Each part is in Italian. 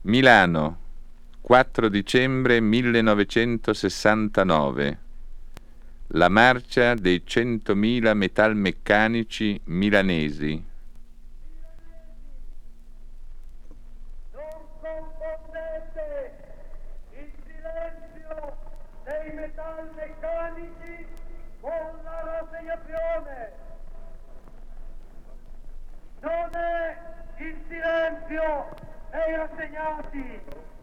Milano, 4 dicembre 1969. La marcia dei 100.000 metalmeccanici milanesi. Non confondete il silenzio dei metalmeccanici con la rassegnazione. Non è il silenzio dei rassegnati,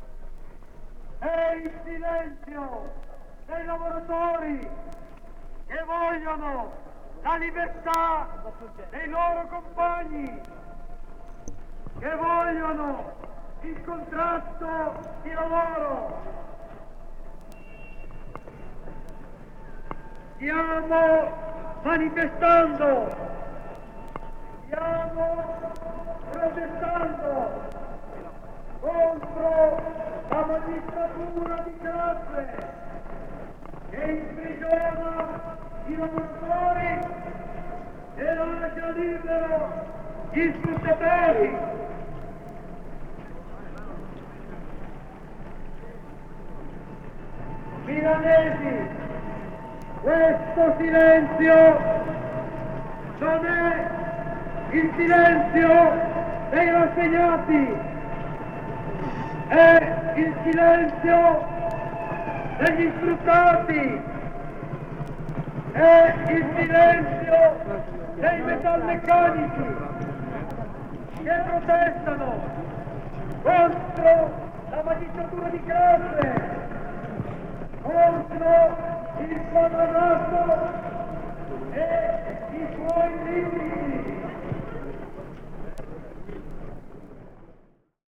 è il silenzio dei lavoratori che vogliono la libertà dei loro compagni, che vogliono il contratto di lavoro. Stiamo manifestando, stiamo protestando contro la magistratura di classe che imprigiona i lavoratori e lascia libero gli sfruttatori. Milanesi, questo silenzio non è il silenzio dei rassegnati, è il silenzio degli sfruttati, è il silenzio dei metalmeccanici che protestano contro la magistratura di classe, contro il quadrato e i suoi limiti.